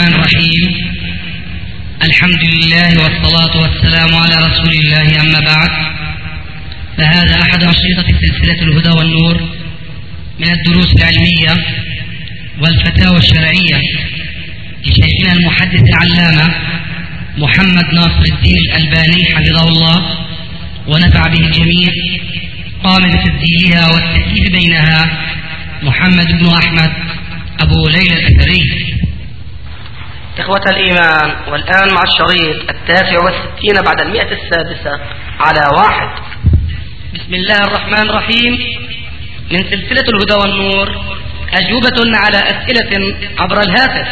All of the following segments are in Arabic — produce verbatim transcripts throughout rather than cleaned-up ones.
الرحيم. الحمد لله والصلاة والسلام على رسول الله، أما بعد، فهذا أحد أشرطة سلسلة الهدى والنور من الدروس العلمية والفتاوى الشرعية لشيخنا المحدث العلامة محمد ناصر الدين الألباني حفظه الله ونفع به الجميع. قام بتسجيلها والتأليف بينها محمد بن أحمد أبو ليلى الأثري. إخوة الإيمان، والآن مع الشريط التاسع والستين بعد المئة السادسة على واحد. بسم الله الرحمن الرحيم. من سلسلة الهدى والنور، أجوبة على أسئلة عبر الهاتف.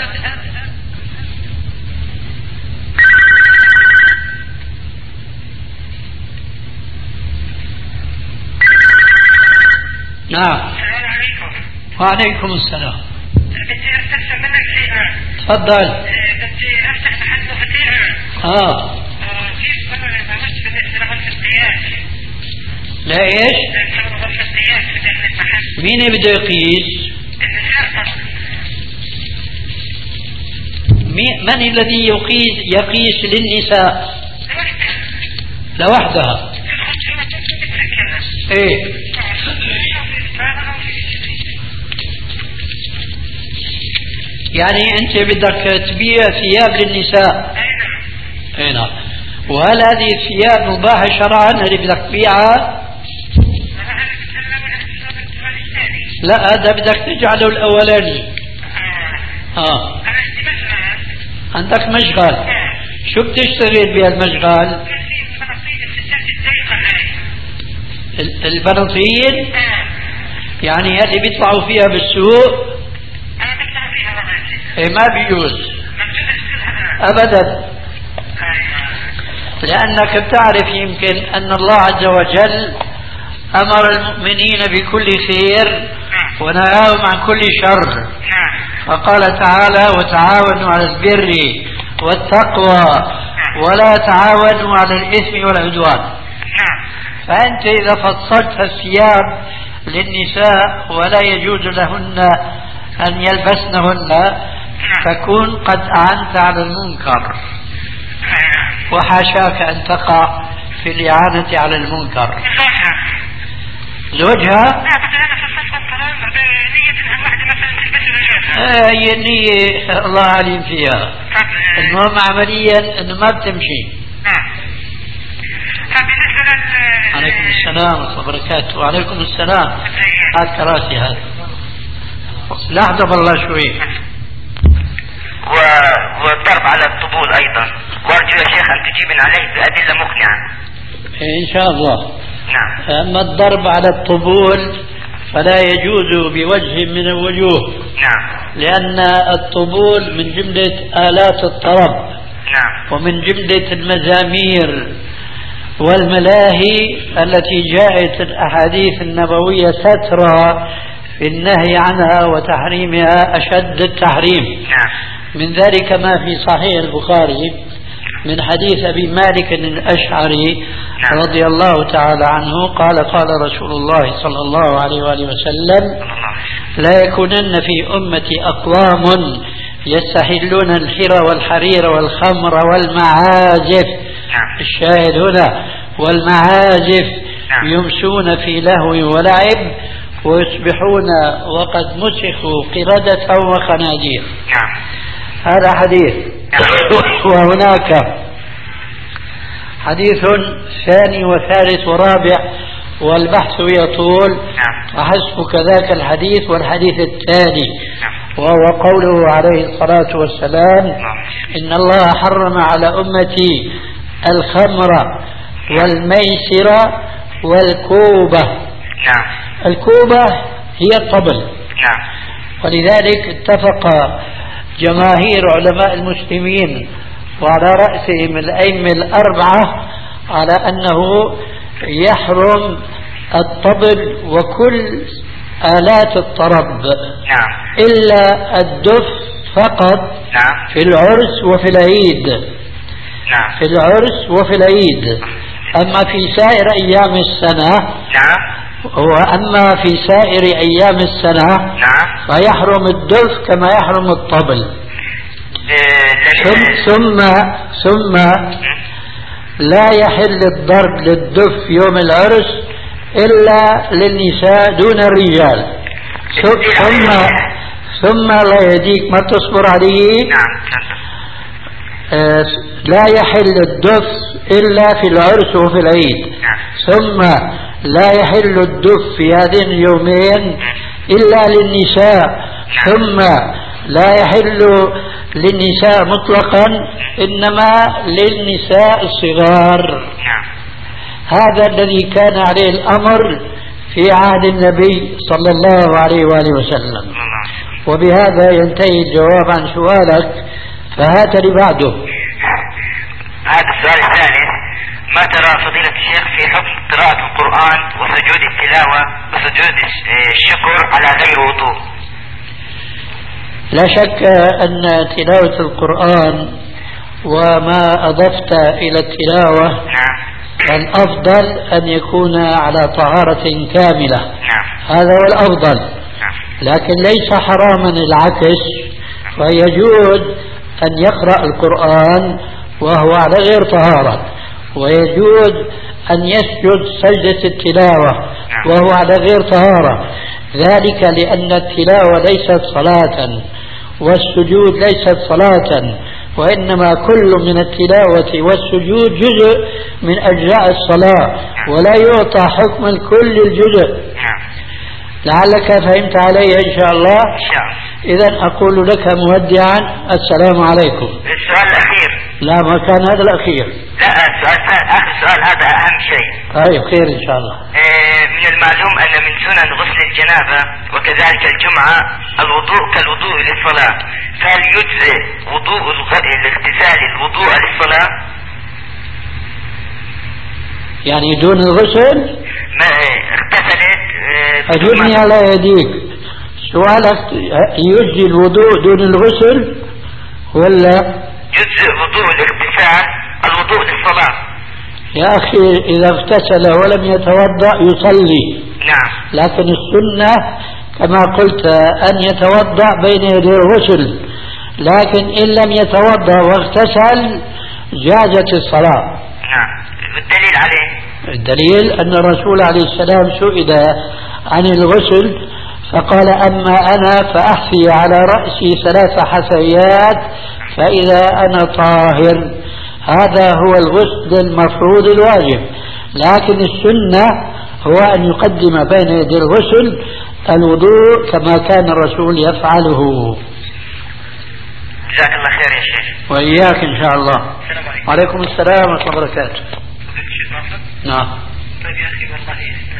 نعم. السلام عليكم. وعليكم السلام. بدي استفسر منك شيئا. تفضل. بدي افتح محل مفاتيح. اه كيف انا ما عملت بالنسبه لغرفه القياس؟ لا ايش؟ غرفه القياس في داخل المحل. مين بده يقيس؟ النساء. مين من الذي يقيس يقيس للنساء؟ لوحدها. لوحدها. ايه يعني انت بدك تبيع ثياب للنساء؟ اي نعم. وهل هذه الثياب مباحة شرعا اللي بدك تبيعها؟ لا، هذا بدك تجعله الاولاني. اه عندك مشغل. شو بتشتغل بهالمشغل؟ البناطيل يعني اللي بيطلعوا فيها بالسوق. ايه ما بيجوز ابدا، لانك بتعرف يمكن ان الله عز وجل امر المؤمنين بكل خير ونهاهم عن كل شر، فقال تعالى: وتعاونوا على البر والتقوى ولا تعاونوا على الاثم والعدوان. فانت اذا فصلت الثياب للنساء ولا يجوز لهن ان يلبسنهن تكون قد أعنت على المنكر، وحاشاك أن تقع في الإعانة على المنكر. زوجها؟ آه هي النية الله عليم فيها. المهم عمليا أنه ما بتمشي. عليكم السلام ورحمة الله وبركاته. وعليكم السلام. هات كراسي هذا. لحظة بالله شوي. والضرب على الطبول أيضا، وأرجو يا شيخ أن تجيبن عليه بأدلة مقنعة. إن شاء الله. نعم. أما الضرب على الطبول فلا يجوز بوجه من الوجوه. نعم. لأن الطبول من جملة آلات الطرب. نعم. ومن جملة المزامير والملاهي التي جاءت الأحاديث النبوية سترى في النهي عنها وتحريمها أشد التحريم. نعم. من ذلك ما في صحيح البخاري من حديث أبي مالك الأشعري رضي الله تعالى عنه قال: قال رسول الله صلى الله عليه وآله وسلم: لا يكونن في أمتي أقوام يستحلون الحر والحرير والخمر والمعازف. الشاهد هنا والمعازف، يمسون في لهو ولعب ويصبحون وقد مسخوا قردة وخنازير. هذا حديث. وهناك حديث ثاني وثالث ورابع والبحث يطول، وحسبك ذاك الحديث والحديث الثاني، وهو قوله عليه الصلاة والسلام: إن الله حرم على أمتي الخمر والميسر والكوبة. الكوبة هي الطبل. ولذلك اتفق جماهير علماء المسلمين وعلى رأسهم الأئمة الأربعة على أنه يحرم الطبل وكل آلات الطرب إلا الدف فقط في العرس وفي العيد. في العرس وفي العيد. أما في سائر أيام السنة وأما في سائر أيام السنة فيحرم الدف كما يحرم الطبل. ثم ثم ثم لا يحل الضرب للدف يوم العرس إلا للنساء دون الرجال. ثم ثم لا يهديك ما تصبر عليه. نعم. آه لا يحل الدف إلا في العرس وفي العيد. ثم لا يحل الدف في هذين اليومين إلا للنساء. ثم لا يحل للنساء مطلقا إنما للنساء الصغار. هذا الذي كان عليه الأمر في عهد النبي صلى الله عليه وآله وسلم. وبهذا ينتهي الجواب عن سؤالك، فهات لي بعده. هذا السؤال الثالث: ما ترى فضيلة الشيخ في حكم قراءة القرآن وسجود التلاوة وسجود الشكر على غير وضوء؟ لا شك أن تلاوة القرآن وما أضفت إلى التلاوة الأفضل أن يكون على طهارة كاملة. هذا هو الأفضل، لكن ليس حراما العكس، فيجوز أن يقرأ القرآن وهو على غير طهارة، ويجوز أن يسجد سجدة التلاوة وهو على غير طهارة، ذلك لأن التلاوة ليست صلاة والسجود ليست صلاة، وإنما كل من التلاوة والسجود جزء من أجزاء الصلاة ولا يعطى حكم الكل الجزء. لعلك فهمت علي إن شاء الله. إذا أقول لك مودعا السلام عليكم. السؤال الأخير. لا ما كان هذا الأخير. لا السؤال آخر سؤال هذا أهم شيء. طيب خير إن شاء الله. إيه من المعلوم أن من سنن غسل الجنابة وكذلك الجمعة الوضوء كالوضوء للصلاة، فهل يجزئ وضوء الاغتسال الوضوء للصلاة؟ يعني دون الغسل؟ ما اغتسلت. أجبني على يديك، سؤالك يجزي الوضوء دون الغسل ولا يجزئ وضوء الاغتسال الوضوء للصلاة؟ يا أخي إذا اغتسل ولم يتوضأ يصلي. نعم. لكن السنة كما قلت أن يتوضأ بين يدي الغسل، لكن إن لم يتوضأ واغتسل جازت الصلاة. نعم. والدليل عليه؟ الدليل أن الرسول عليه السلام سئل عن الغسل فقال: أما أنا فأحفي على رأسي ثلاث حثيات فإذا أنا طاهر. هذا هو الغسل المفروض الواجب، لكن السنة هو أن يقدم بين يدي الغسل الوضوء كما كان الرسول يفعله. جزاك الله خير يا شيخ. وإياك إن شاء الله. وعليكم السلام ورحمة الله وبركاته. نعم. طيب يا أخي والله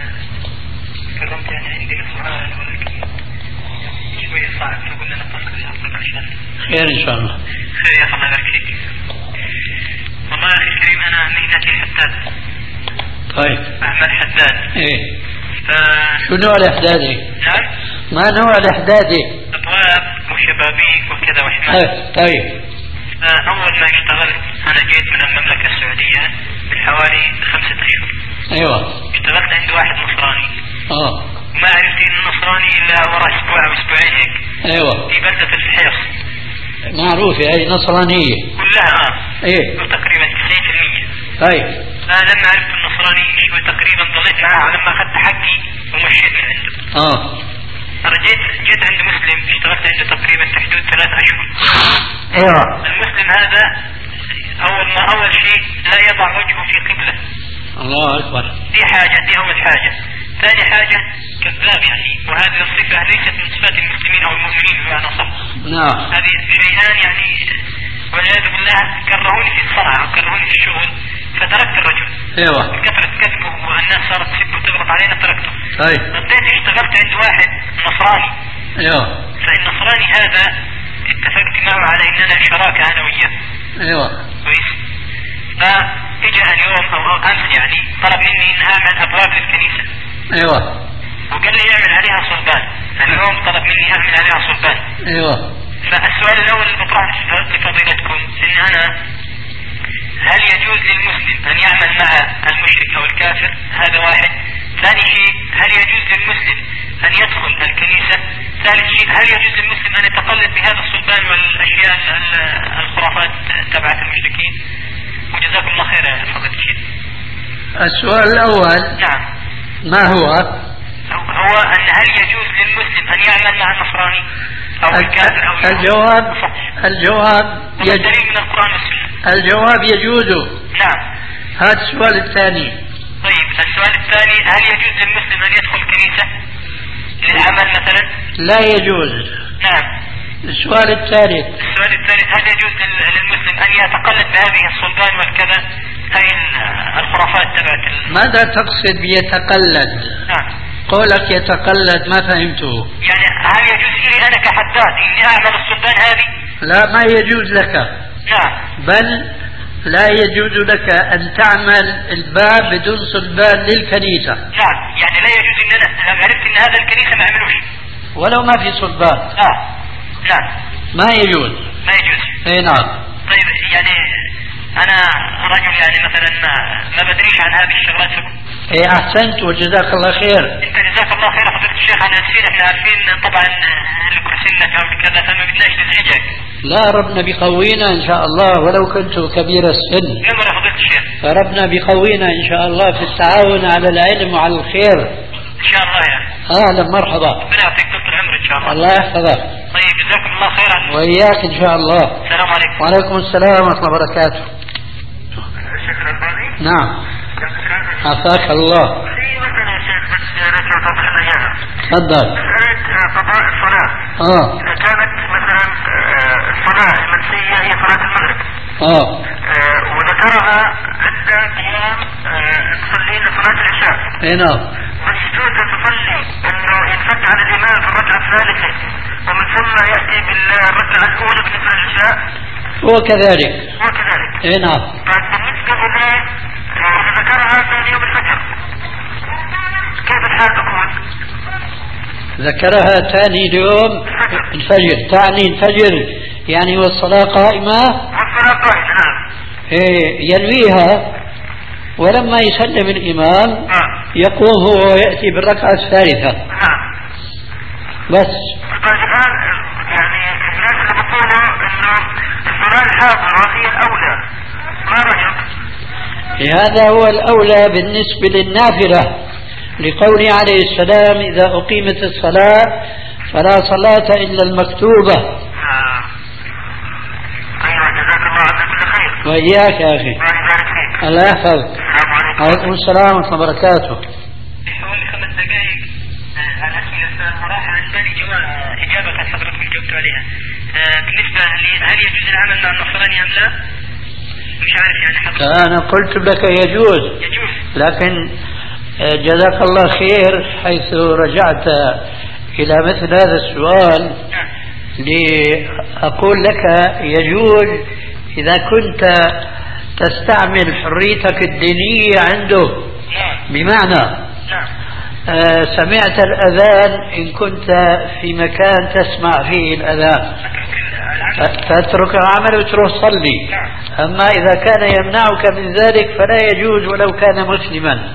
كرمت يعني عندي سؤال ولكن شوية صعب، فقلنا نتصل بحضرتك عشان خير إن شاء الله. خير يا أخي الله يبارك فيك. والله يا أخي الكريم أنا مهنتي حداد. طيب. أعمل حداد. إيه. ف... شو نوع الإحدادي؟ نعم. ما نوع الإحدادي؟ أبواب وشبابيك وكذا وحماية. طيب. طيب. أول ما اشتغلت أنا جيت من المملكة السعودية من حوالي خمسة أشهر. أيوة. اشتغلت عند واحد نصراني. آه. ما عرفت إنه نصراني إلا ورا أسبوع أو أسبوعين هيك. أيوة. في بلدة الفحيص. معروفة هي نصرانية. كلها آه. إيه. تقريبا تسعين بالمية. طيب. أنا لما عرفت النصراني شو تقريبا ضليت معاه لما أخذت حقي ومشيت من عنده. آه. رجيت جيت عند مسلم اشتغلت عنده تقريبا في حدود ثلاث أشهر. أيوة. المسلم هذا أول ما أول شيء لا يضع وجهه في قبلة. الله أكبر. دي حاجة، دي أول حاجة. ثاني حاجة كذاب يعني، وهذه الصفة ليست من صفات المسلمين أو المؤمنين بمعنى صح. نعم. هذه شيئان يعني والعياذ بالله كرهوني في الصنعة وكرهوني في الشغل فتركت الرجل. ايوه. كثرة كذبه والناس صارت تسب وتغلط علينا تركته. طيب. رديت اشتغلت عند واحد نصراني. ايوه. فالنصراني هذا اتفقت معه على اننا شراكة انا وياه. ايوه. كويس. فاجا اليوم او امس يعني طلب مني ان اعمل ابواب للكنيسة. ايوه. وقال لي اعمل عليها صلبان. اليوم طلب مني اعمل عليها صلبان. ايوه. فالسؤال الاول اللي بطرحه لفضيلتكم ان انا هل يجوز للمسلم ان يعمل مع المشرك او الكافر؟ هذا واحد. ثاني شيء هل يجوز للمسلم ان يدخل الكنيسة؟ ثالث شيء هل يجوز للمسلم ان يتقلد بهذا الصلبان والاشياء الخرافات؟ الله خير يا فضيلة الشيخ. السؤال الأول نعم. ما هو؟ هو أن هل يجوز للمسلم أن يعمل مع النصراني أو الكافر أو الجواب الجواب يدليل من القرآن والسنة. الجواب يجوز. نعم. هذا السؤال الثاني. طيب السؤال الثاني، هل يجوز للمسلم أن يدخل كنيسة للعمل مثلا؟ لا يجوز. نعم. السؤال الثالث. السؤال الثالث، هل يجوز للمسلم أن يتقلد بهذه الصلبان والكذا، هاي الخرافات تبعت؟ ماذا تقصد بيتقلد؟ نعم. قولك يتقلد ما فهمته. يعني هل يجوز لي أنا كحداد إني أعمل الصلبان هذه؟ لا، ما يجوز لك. نعم. بل لا يجوز لك أن تعمل الباب بدون صلبان للكنيسة. نعم، يعني لا يجوز إن أنا لو عرفت إن هذا الكنيسة ما عملوش ولو ما في صلبان. آه. نعم. ما يجوز. ما يجوز. اي نعم. طيب يعني أنا رجل يعني مثلا ما, ما بدريش عن هذه الشغلات. اي أحسنت وجزاك الله خير. أنت جزاك الله خير فضيلة الشيخ. أنا نسير احنا عارفين طبعا الكرسينة أو كذا، فما بدناش نزعجك. لا، ربنا بيقوينا إن شاء الله ولو كنت كبير السن. نعم يا فضيلة الشيخ. فربنا بيقوينا إن شاء الله في التعاون على العلم وعلى الخير. إن شاء الله يعني. أهلا مرحبا. ربنا يعطيك طول العمر إن شاء الله. الله يحفظك. طيب جزاكم الله خيرا. وإياك إن شاء الله. السلام عليكم. وعليكم السلام ورحمة الله وبركاته. الشيخ الألباني. نعم. عافاك الله. في مثلا يا شيخ بس يا ريت لو توضح لنا إياها. تفضل. مسألة قضاء الصلاة. اه. إذا كانت مثلا الصلاة المنسية هي صلاة المغرب. اه. وذكرها عند قيام المصلين لصلاة العشاء. اي نعم. مسجود تصلي انه ينفك عن الامام في الركعة الثالثة ومن ثم يأتي بالركعة الأولى بالنسبة للعشاء. هو كذلك. هو كذلك. اي نعم. بالنسبة إليه إذا ذكرها ثاني يوم الفجر كيف الحال تكون؟ ذكرها ثاني يوم الفجر، تعني الفجر يعني والصلاة قائمة. والصلاة قائمة نعم. إيه ينويها ولما يسلم الإمام آه. يقوم هو ويأتي بالركعة الثالثة. نعم. بس. طيب الآن يعني الناس اللي بيقولوا إنه الصلاة الحاضرة هي الأولى، ما رأيك؟ هذا هو الأولى بالنسبة للنافلة، لقوله عليه السلام إذا أقيمت الصلاة فلا صلاة إلا المكتوبة. آه. أيوة جزاك الله عنك كل خير. وإياك يا أخي. الله يبارك فيك. الله يحفظك. السلام عليكم. وعليكم السلام ورحمة الله وبركاته. حوالي خمس دقائق على أسئلة صراحة عندي إجابة كانت حضرتك جاوبت عليها. بالنسبة لي هل يجوز العمل مع النصراني أم لا؟ مش عارف يعني حضرتك. أنا قلت لك يجوز. يجوز. لكن جزاك الله خير حيث رجعت إلى مثل هذا السؤال لأقول لك يجوز إذا كنت تستعمل حريتك الدينية عنده. بمعنى آه سمعت الأذان إن كنت في مكان تسمع فيه الأذان تترك العمل وتروح صلي. أما إذا كان يمنعك من ذلك فلا يجوز ولو كان مسلما.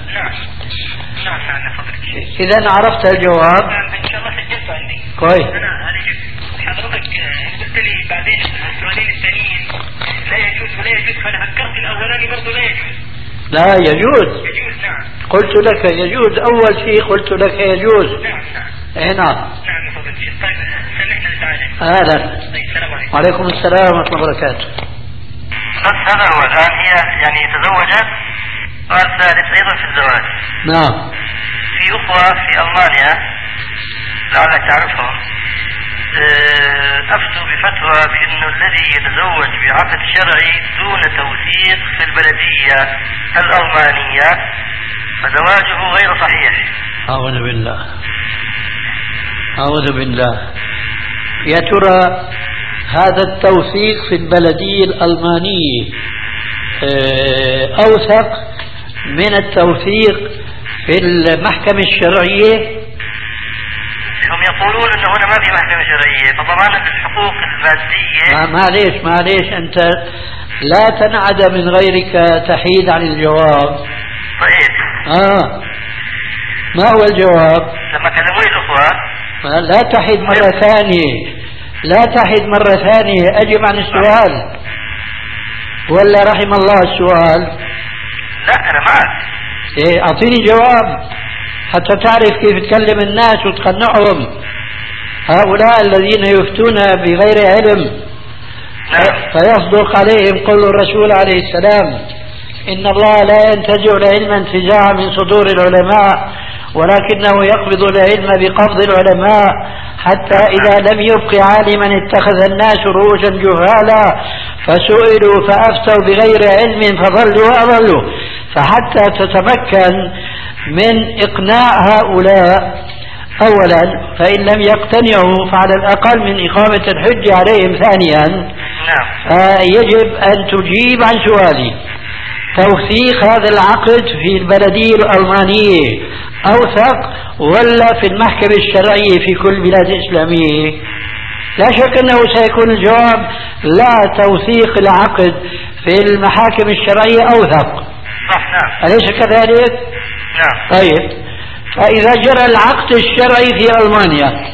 إذا عرفت الجواب. إن شاء الله سجلته عندي. كويس. حضرتك قلت لي بعدين السؤالين الثانيين لا يجوز ولا يجوز، فأنا فكرت الأولاني برضه لا يجوز. لا يجوز. يجوز نعم. قلت لك يجوز أول شيء، قلت لك يجوز. نعم نعم. اي نعم. نعم فضل الشيخ. طيب سمحنا لتعالى. أهلا. طيب السلام عليكم. وعليكم السلام ورحمة الله وبركاته. بس هذا هو الآن هي يعني تزوجت. سؤال ثالث أيضا في الزواج. نعم. في أخوة في ألمانيا لعلك تعرفهم أفتوا بفتوى بأنه الذي يتزوج بعقد شرعي دون توثيق في البلدية الألمانية فزواجه غير صحيح. أعوذ بالله أعوذ بالله. يا ترى هذا التوثيق في البلدية الألمانية أوثق من التوثيق في المحكمة الشرعية؟ هم يقولون انه هنا ما في محكمة شرعية فضمان الحقوق المادية. معليش معليش انت لا تنعد من غيرك تحيد عن الجواب. طيب. اه ما هو الجواب؟ لما كلموني الاخوة لا تحيد مرة ثانية، لا تحيد مرة ثانية، اجب عن السؤال. ولا رحم الله السؤال؟ لا أنا معك. إيه أعطيني جواب حتى تعرف كيف تكلم الناس وتقنعهم. هؤلاء الذين يفتون بغير علم فيصدق عليهم قول الرسول عليه السلام: إن الله لا ينتزع العلم انتزاعا من صدور العلماء، ولكنه يقبض العلم بقبض العلماء، حتى إذا لم يبق عالما اتخذ الناس رؤوسا جهالا فسئلوا فأفتوا بغير علم فضلوا وأضلوا. فحتى تتمكن من إقناع هؤلاء أولا، فإن لم يقتنعوا فعلى الأقل من إقامة الحج عليهم ثانيا، فيجب أن تجيب عن سؤالي: توثيق هذا العقد في البلدية الألمانية أوثق ولا في المحكمة الشرعية في كل بلاد إسلامية؟ لا شك أنه سيكون الجواب لا، توثيق العقد في المحاكم الشرعية أوثق. صح نعم. أليس كذلك؟ نعم. طيب، فإذا جرى العقد الشرعي في ألمانيا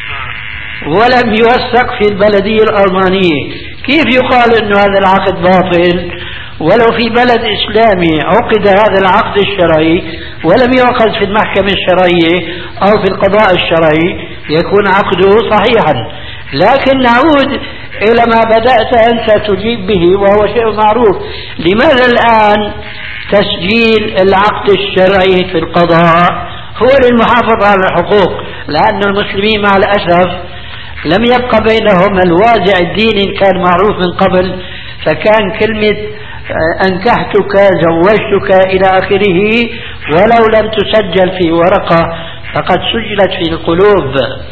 ولم يوثق في البلدية الألمانية، كيف يقال أن هذا العقد باطل؟ ولو في بلد إسلامي عقد هذا العقد الشرعي ولم يؤخذ في المحكمة الشرعية أو في القضاء الشرعي يكون عقده صحيحا. لكن نعود إلى ما بدأت أنت تجيب به وهو شيء معروف: لماذا الآن تسجيل العقد الشرعي في القضاء هو للمحافظة على الحقوق؟ لأن المسلمين مع الأسف لم يبقى بينهم الوازع الديني كان معروف من قبل، فكان كلمة أنكحتك زوجتك إلى آخره ولو لم تسجل في ورقة فقد سجلت في القلوب.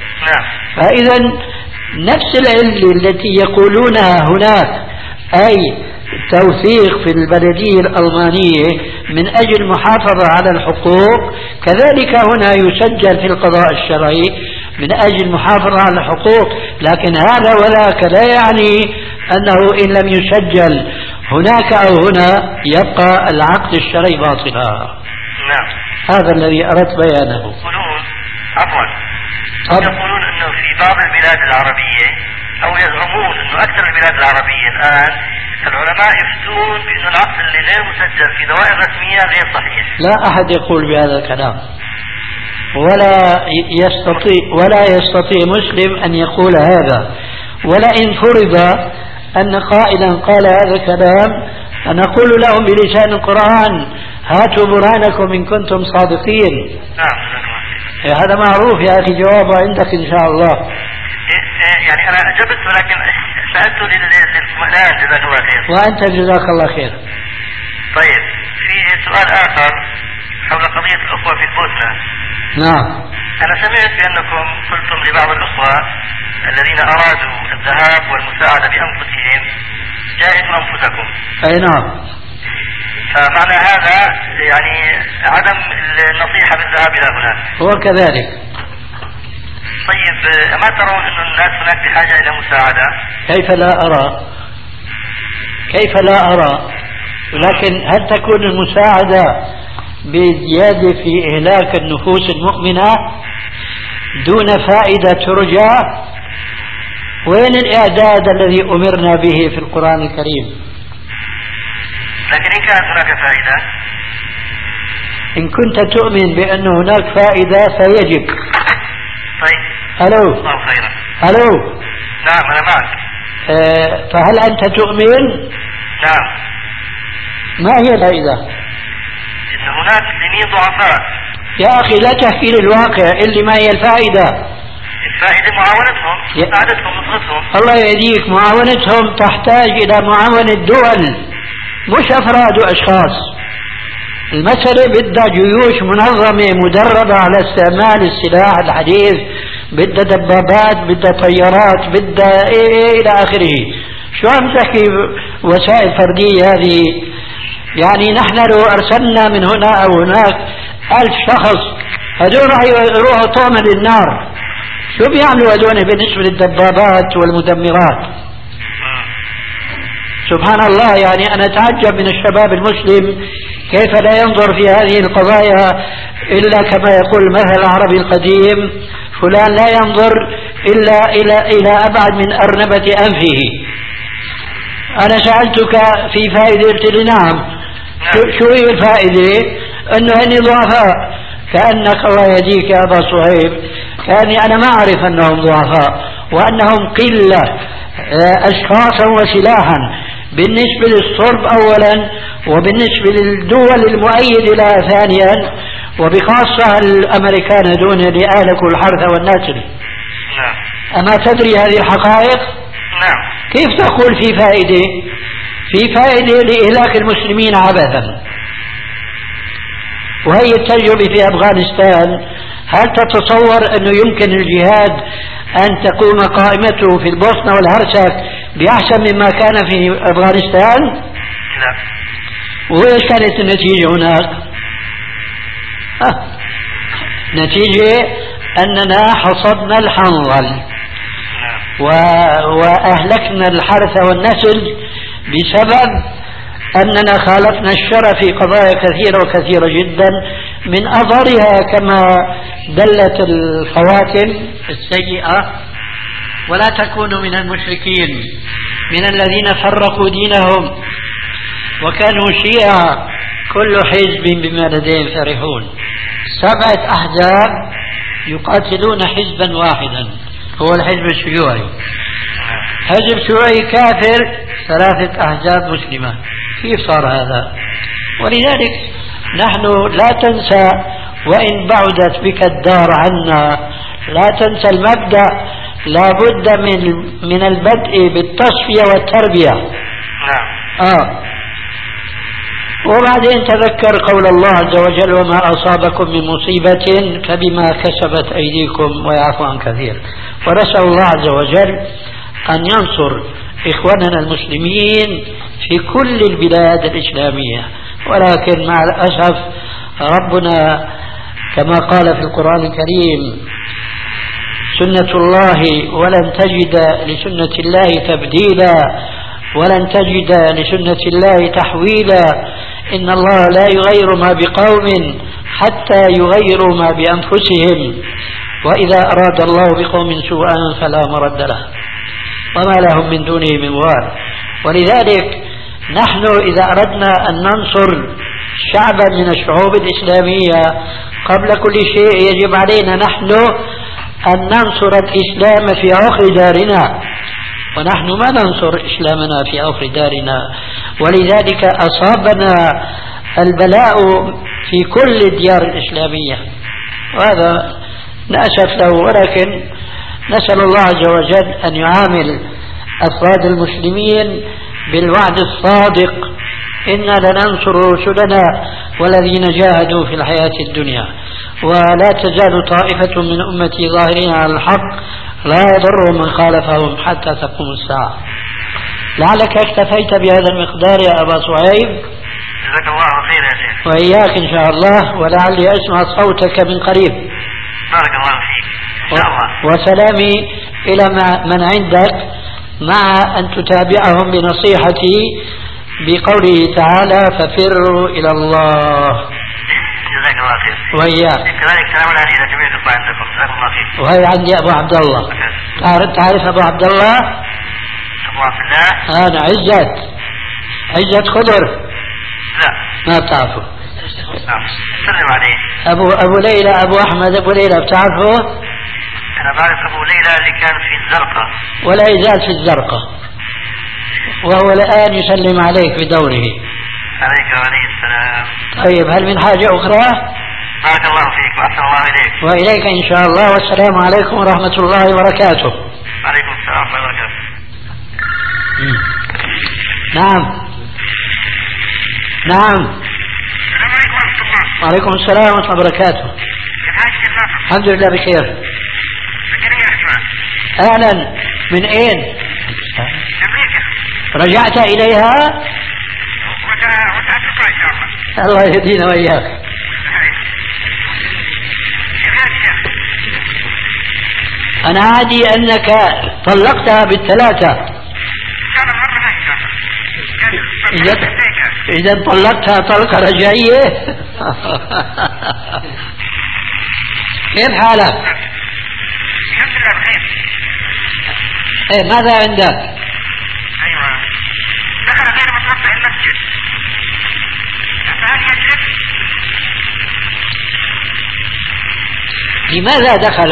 فإذا نفس العلة التي يقولونها هناك، أي توثيق في البلدية الألمانية من أجل المحافظة على الحقوق، كذلك هنا يسجل في القضاء الشرعي من أجل المحافظة على الحقوق. لكن هذا وذاك لا يعني أنه إن لم يسجل هناك أو هنا يبقى العقد الشرعي باطلا. نعم. هذا الذي أردت بيانه. يقولون عفوا يقولون أنه في بعض البلاد العربية، أو يزعمون أنه أكثر البلاد العربية الآن العلماء يفتون بأن العقد اللي غير مسجل في دوائر رسمية غير صحيح. لا أحد يقول بهذا الكلام، ولا يستطيع ولا يستطيع مسلم أن يقول هذا. ولئن فرض أن قائلا قال هذا الكلام فنقول لهم بلسان القرآن: هاتوا برهانكم إن كنتم صادقين. نعم. هذا معروف يا أخي، جوابه عندك إن شاء الله. يعني أنا أجبت ولكن سألت للاطمئنان. جزاك الله خير. وأنت جزاك الله خير. طيب، في سؤال آخر حول قضية الأخوة في البوسنة. نعم. أنا سمعت بأنكم قلتم لبعض الأخوة الذين أرادوا الذهاب والمساعدة بأنفسهم: جاهدوا أنفسكم. أي نعم. فمعنى هذا يعني عدم النصيحة بالذهاب إلى هناك. هو كذلك. طيب، أما ترون أن الناس هناك بحاجة إلى مساعدة؟ كيف لا أرى كيف لا أرى ولكن هل تكون المساعدة بزيادة في إهلاك النفوس المؤمنة دون فائدة ترجى؟ وين الإعداد الذي أمرنا به في القرآن الكريم؟ لكن إن كانت هناك فائدة، إن كنت تؤمن بأن هناك فائدة فيجب. طيب. ألو. الله خيرا. ألو. نعم أنا معك. أه فهل أنت تؤمن؟ نعم. ما هي الفائدة؟ إن هناك ذمي ضعفاء. يا أخي لا تحكي لي الواقع، اللي ما هي الفائدة؟ الفائدة معاونتهم، مساعدتهم، نصرتهم. الله يهديك، معاونتهم تحتاج إلى معاونة دول مش أفراد وأشخاص. المسألة بدها جيوش منظمة مدربة على استعمال السلاح الحديث، بدها دبابات، بدها طيارات، بدها إيه إيه إلى آخره. شو عم تحكي وسائل فردية هذه؟ يعني نحن لو أرسلنا من هنا أو هناك ألف شخص هدول راح يروحوا طعما للنار. شو بيعملوا هدول بالنسبة للدبابات والمدمرات؟ سبحان الله. يعني أنا أتعجب من الشباب المسلم كيف لا ينظر في هذه القضايا إلا كما يقول المثل العربي القديم: فلان لا ينظر إلا إلى إلى أبعد من أرنبة أنفه. أنا سألتك في فائدة، قلت لي نعم. شو هي الفائدة؟ أنه هني ضعفاء. كأنك الله يهديك يا أبا صهيب، كأني أنا ما أعرف أنهم ضعفاء وأنهم قلة أشخاصا وسلاحا بالنسبة للصرب أولا، وبالنسبة للدول المؤيدة لها ثانيا، وبخاصة الأمريكان دون اللي أهلكوا الحرث والنسل. أما تدري هذه الحقائق؟ نعم. كيف تقول في فائدة؟ في فائدة لإهلاك المسلمين عبثا. وهي التجربة في أفغانستان. هل تتصور أنه يمكن الجهاد أن تقوم قائمته في البوسنة والهرسك بأحسن مما كان في أفغانستان؟ لا. وإيش كانت النتيجة هناك؟ آه. نتيجة أننا حصدنا الحنظل و... وأهلكنا الحرث والنسل بسبب أننا خالفنا الشرع في قضايا كثيرة وكثيرة جدا، من أضرها كما دلت الخواتم السيئة: ولا تكونوا من المشركين من الذين فرقوا دينهم وكانوا شيعا كل حزب بما لديهم فرحون. سبعة أحزاب يقاتلون حزبا واحدا، هو الحزب الشيوعي. حزب شيوعي كافر، ثلاثة أحزاب مسلمة. كيف صار هذا؟ ولذلك نحن لا تنسى وإن بعدت بك الدار عنا، لا تنسى المبدأ، لا بد من من البدء بالتصفية والتربية. آه. وبعدين تذكر قول الله عز وجل: وما أصابكم من مصيبة فبما كسبت أيديكم ويعفو عن كثير. ونسأل الله عز وجل أن ينصر إخواننا المسلمين في كل البلاد الإسلامية. ولكن مع الأسف ربنا كما قال في القرآن الكريم: سنة الله ولن تجد لسنة الله تبديلا ولن تجد لسنة الله تحويلا، إن الله لا يغير ما بقوم حتى يغيروا ما بأنفسهم، وإذا أراد الله بقوم سوءا فلا مرد له وما لهم من دونه من وال. ولذلك نحن إذا أردنا أن ننصر شعبا من الشعوب الإسلامية قبل كل شيء يجب علينا نحن أن ننصر الإسلام في عقر دارنا، ونحن ما ننصر إسلامنا في عقر دارنا. ولذلك أصابنا البلاء في كل الديار الإسلامية، وهذا نأسف له. ولكن نسأل الله عز وجل أن يعامل أفراد المسلمين بالوعد الصادق: إنا لننصر رسلنا والذين جاهدوا في الحياة الدنيا، ولا تزال طائفة من أمتي ظاهرين على الحق لا يضر من خالفهم حتى تقوم الساعة. لعلك اكتفيت بهذا المقدار يا أبا صهيب. جزاك الله خير يا شيخ. وإياك إن شاء الله، ولعلي أسمع صوتك من قريب. بارك الله فيك إن شاء الله. وسلامي إلى من عندك، مع أن تتابعهم بنصيحتي بقوله تعالى: ففروا إلى الله. جزاك الله خير. وإياك. كذلك كلامنا إذا سمعت الله عندكم. جزاك الله خير. وهي عندي أبو عبد الله. تعرف تعرف أبو عبد الله؟ أبو عبد الله. أنا عزت عزت خضر. لا ما بتعرفه. نعم. سلم عليه. أبو أبو ليلى أبو أحمد أبو ليلى بتعرفه؟ أنا بعرف أبو ليلى اللي كان في الزرقاء. ولا يزال في الزرقاء، وهو الآن يسلم عليك بدوره. عليك وعليه السلام. طيب، هل من حاجة أخرى؟ بارك الله فيك وأحسن الله إليك. وإليك إن شاء الله، والسلام عليكم ورحمة الله وبركاته. عليكم السلام ورحمة الله وبركاته. نعم نعم. السلام عليكم ورحمة الله. وعليكم السلام ورحمة الله وبركاته. كيف حالك يا ناصر؟ الحمد لله بخير. فكرني يا أسماء. أهلا. من أين؟ أمريكا. رجعت إليها؟ وتعرفها إن شاء الله. الله يهدينا وإياك. أنا عادي أنك طلقتها بالثلاثة. إذا إذا طلقتها طلقة رجعية. كيف حالك؟ الحمد لله بخير. إيه، ماذا عندك؟ أيوة. لماذا دخل؟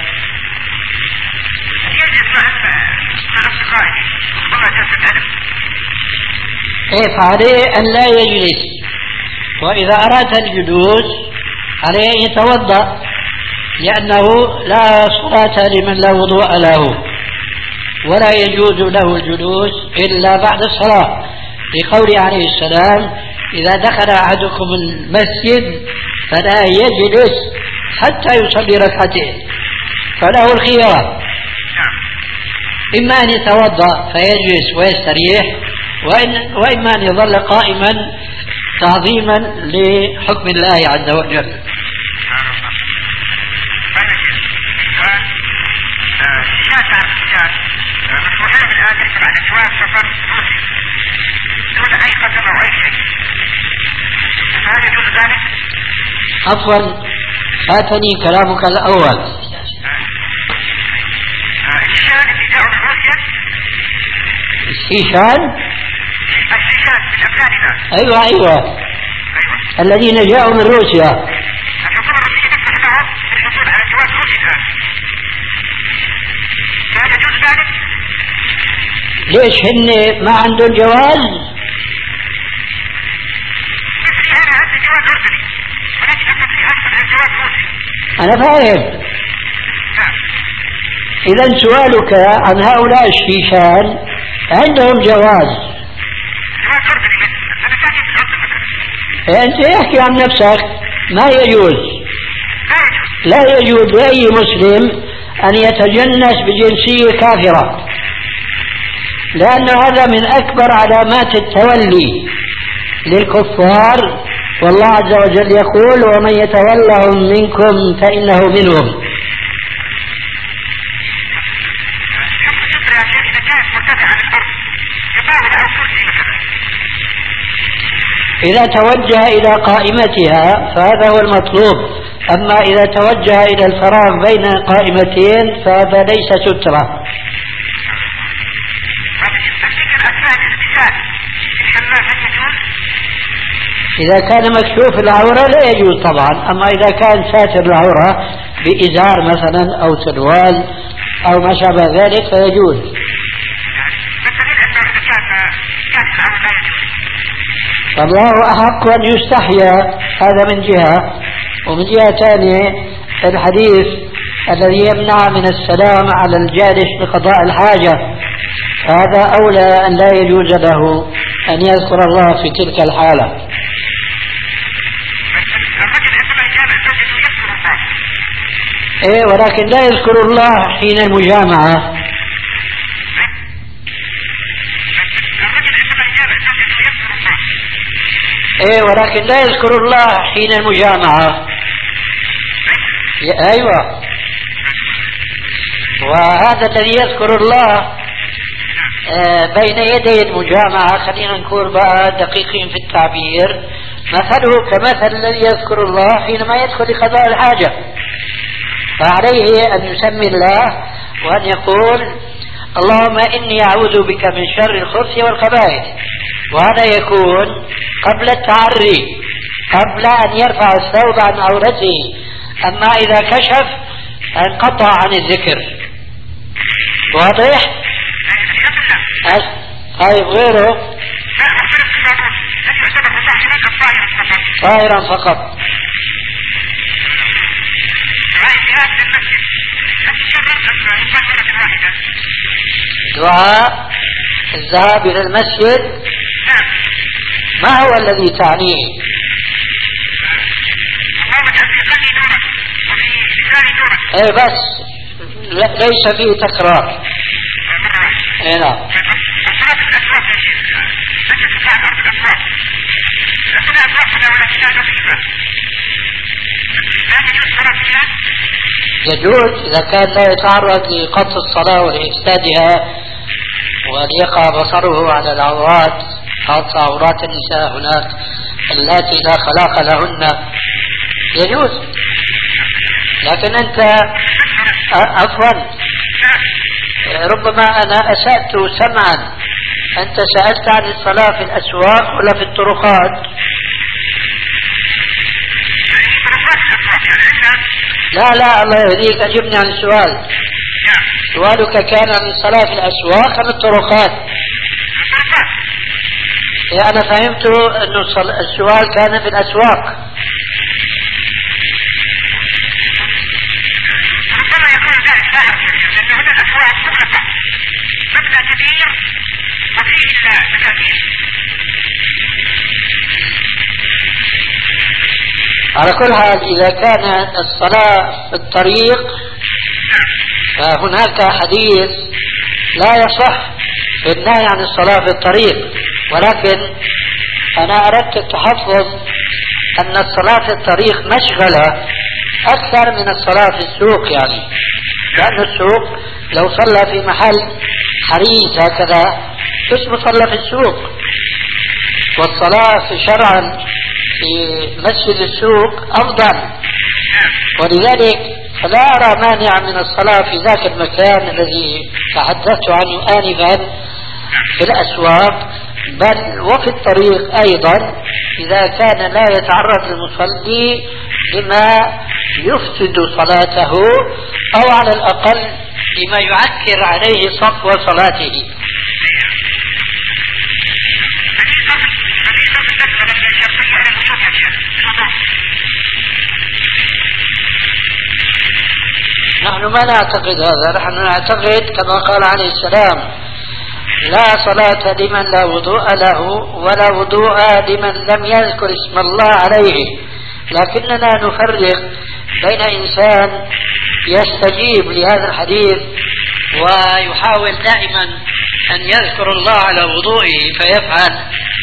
يجلس مع أصدقائه ربما جلسة أدب. إيه، فعليه أن لا يجلس، وإذا أراد الجلوس عليه أن يتوضأ، لأنه لا صلاة لمن لا وضوء له، ولا يجوز له الجلوس إلا بعد الصلاة، لقوله عليه السلام: إذا دخل أحدكم المسجد فلا يجلس حتى يصلي ركعتين، فله الخيار، إما أن يتوضأ فيجلس ويستريح، وإن وإما أن يظل قائما تعظيما لحكم الله عز وجل. عفوا، فاتني كلامك الأول. الشيشان اللي جاءوا من روسيا. الشيشان؟ الشيشان من أفغانستان. أيوة أيوة أيوة الذين جاءوا من روسيا. الحكومة الروسية تفتح لهم الحصول على جواز روسي الآن. هل يجوز ذلك؟ ليش هن ما عندهم جواز؟ أنا فاهم. إذا سؤالك عن هؤلاء الشيشان عندهم جواز، أنت احكي عن نفسك. ما يجوز، لا يجوز لأي مسلم أن يتجنس بجنسية كافرة، لأن هذا من أكبر علامات التولي للكفار، والله عز وجل يقول: ومن يتولهم منكم فإنه منهم. إذا توجه إلى قائمتها فهذا هو المطلوب، أما إذا توجه إلى الفراغ بين قائمتين فهذا ليس سترة. إذا كان مكشوف العورة لا يجوز طبعا، أما إذا كان ساتر العورة بإزار مثلا أو سروال أو ما شابه ذلك فيجوز. الله أحق أن يستحيا، هذا من جهة، ومن جهة ثانية الحديث الذي يمنع من السلام على الجالس لقضاء الحاجة، هذا أولى أن لا يجوز له أن يذكر الله في تلك الحالة. إيه، ولكن لا يذكر الله حين المجامعة. إيه، ولكن لا يذكر الله حين المجامعة. أيوة، وهذا الذي يذكر الله بين يدي المجامعة، خلينا نكون بقى دقيقين في التعبير، مثله كمثل الذي يذكر الله حينما يدخل لقضاء الحاجة، فعليه أن يسمي الله وأن يقول: اللهم إني أعوذ بك من شر الخبث والخبائث، وهذا يكون قبل التعري، قبل أن يرفع الثوب عن عورته. أما إذا كشف انقطع عن الذكر. واضح؟ طيب، غيره طائرا فقط. دعاء الذهاب إلى المسجد ما هو الذي تعنيه؟ ايه، بس ليس فيه تكرار. ايه نعم. يجوز إذا كان لا يتعرض لقطع الصلاة ولإفسادها وأن يقع بصره على العورات، خاصة عورات النساء هناك التي لا خلاق لهن، يجوز. لكن أنت عفوا، ربما أنا أسأت سمعا، أنت سألت عن الصلاة في الأسواق ولا في الطرقات؟ لا لا الله يهديك، أجبني عن السؤال. سؤالك كان عن الصلاة في الأسواق أم الطرقات؟ إيه أنا فهمت أنه السؤال كان في الأسواق. ربما يكون ذلك لاحق لأن هنا الأسواق مغلقة، مبنى كبير وفيه سكاكين. على كل حال إذا كان الصلاة في الطريق فهناك حديث لا يصح في النهي عن الصلاة في الطريق، ولكن أنا أردت التحفظ أن الصلاة في الطريق مشغلة أكثر من الصلاة في السوق، يعني لأن السوق لو صلى في محل حريص هكذا اسمه صلى في السوق، والصلاة في شرعا في مسجد السوق أفضل، ولذلك فلا أرى مانع من الصلاة في ذاك المكان الذي تحدثت عنه آنفا في الأسواق، بل وفي الطريق أيضا إذا كان لا يتعرض المصلي لما يفسد صلاته أو على الأقل لما يعكر عليه صفو صلاته. نحن ما نعتقد هذا، نحن نعتقد كما قال عليه السلام: لا صلاة لمن لا وضوء له ولا وضوء لمن لم يذكر اسم الله عليه، لكننا نفرق بين إنسان يستجيب لهذا الحديث ويحاول دائما أن يذكر الله على وضوئه فيفعل،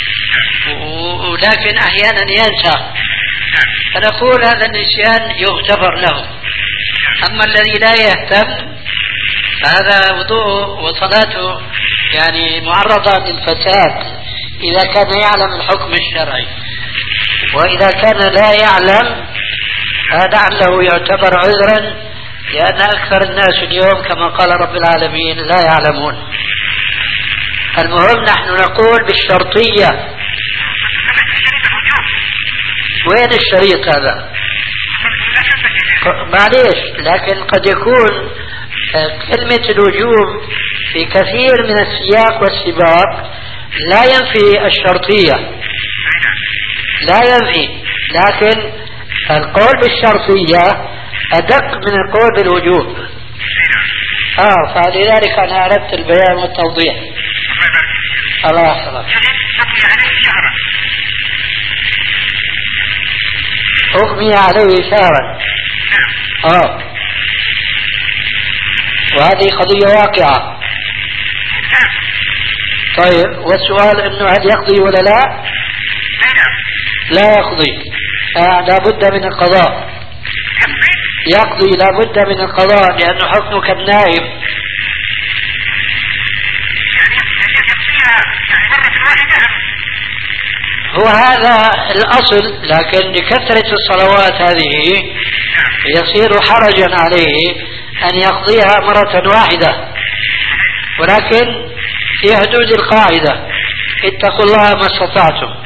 ولكن أحيانا ينسى، فنقول هذا النسيان يغتفر له. أما الذي لا يهتم فهذا وضوءه وصلاته يعني معرضة للفساد إذا كان يعلم الحكم الشرعي، وإذا كان لا يعلم فلعله يعتبر عذرا، لأن أكثر الناس اليوم كما قال رب العالمين لا يعلمون. المهم نحن نقول بالشرطية. وين الشريط هذا؟ معليش، لكن قد يكون كلمة الوجوب في كثير من السياق والسباق لا ينفي الشرطية، لا ينفي، لكن القول بالشرطية أدق من القول بالوجوب. آه فلذلك أنا أردت البيان والتوضيح. الله يحفظك. أغمي عليه شهرا. آه وهذه قضية واقعة. طيب والسؤال انه هل يقضي ولا لا؟ لا يقضي، آه لا بد من القضاء. يقضي لا بد من القضاء لأنه حكمه كالنائم. هو هذا الأصل، لكن لكثرة الصلوات هذه يصير حرجا عليه أن يقضيها مرة واحدة، ولكن في حدود القاعدة: اتقوا الله ما استطعتم.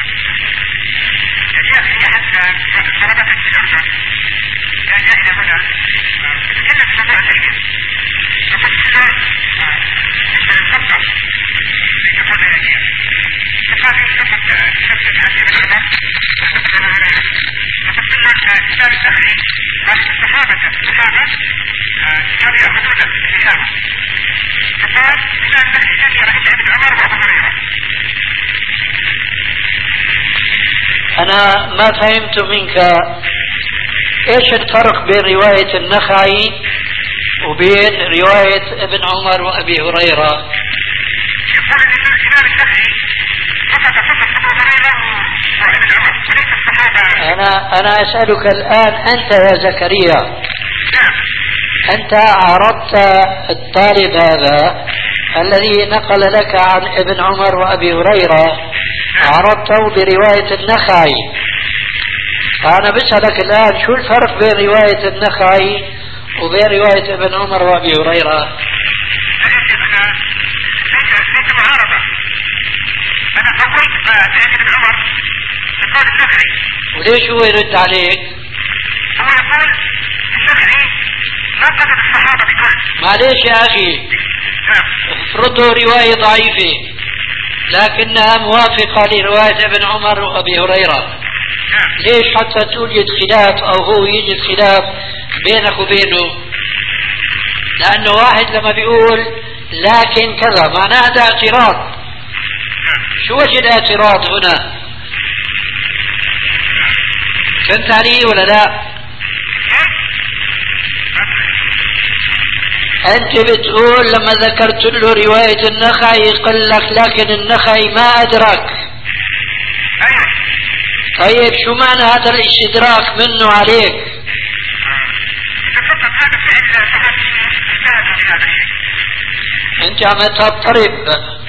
أنا ما فهمت منك إيش الفرق بين رواية النخعي وبين رواية ابن عمر وأبي هريرة؟ أنا أنا أسألك الآن أنت يا زكريا، أنت عرضت الطالب هذا الذي نقل لك عن ابن عمر وأبي هريرة، عرضته برواية النخعي. فأنا بسألك الآن شو الفرق بين رواية النخعي وبين رواية ابن عمر وأبي هريرة؟ وليش هو يرد عليك؟ هو يقول النخعي ما قصد الصحابة بكل. معليش يا أخي، افرضوا رواية ضعيفة لكنها موافقة لرواية ابن عمر وأبي هريرة، ليش حتى توجد خلاف أو هو يجد خلاف بينك وبينه؟ لأنه واحد لما بيقول لكن كذا معناه هذا اعتراض. شو وجه الاعتراض هنا؟ فهمت علي ولا لا؟ أنت بتقول لما ذكرت له رواية النخعي قال لك لكن النخعي ما أدرك. طيب شو معنى هذا الاستدراك منه عليك؟ أنت عم تضطرب،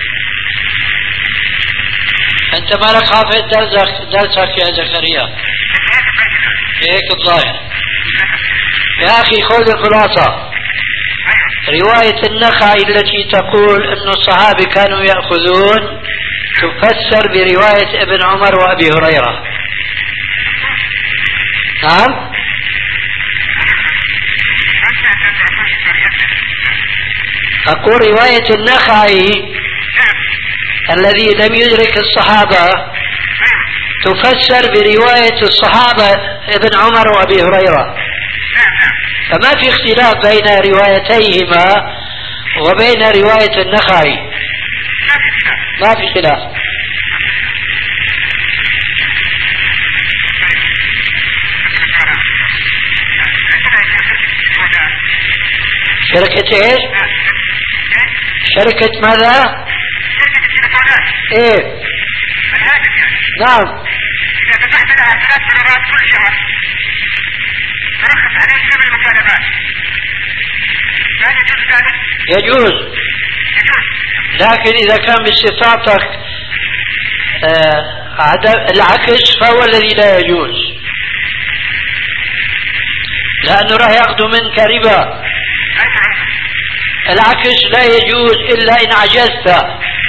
أنت مالك حافظ درسك درسك يا زكريا، هيك الظاهر. يا أخي خذ الخلاصة. رواية النخعي التي تقول أن الصحابة كانوا يأخذون تفسر برواية ابن عمر وأبي هريرة. نعم. أقول رواية النخعي الذي لم يدرك الصحابة تفسر برواية الصحابة ابن عمر وأبي هريرة، فما في اختلاف بين روايتيهما وبين رواية النخعي، ما في خلاف. شركة ايش؟ شركة ماذا؟ ايه نعم. إذا فتحت لها ثلاث دولارات كل شهر ترخص عليه ثمن المكالمات، هل يجوز ذلك؟ يجوز. يجوز، لكن إذا كان باستطاعتك آه العكس فهو الذي لا يجوز، لأنه راح يأخذ منك ربا. العكس لا يجوز إلا إن عجزت.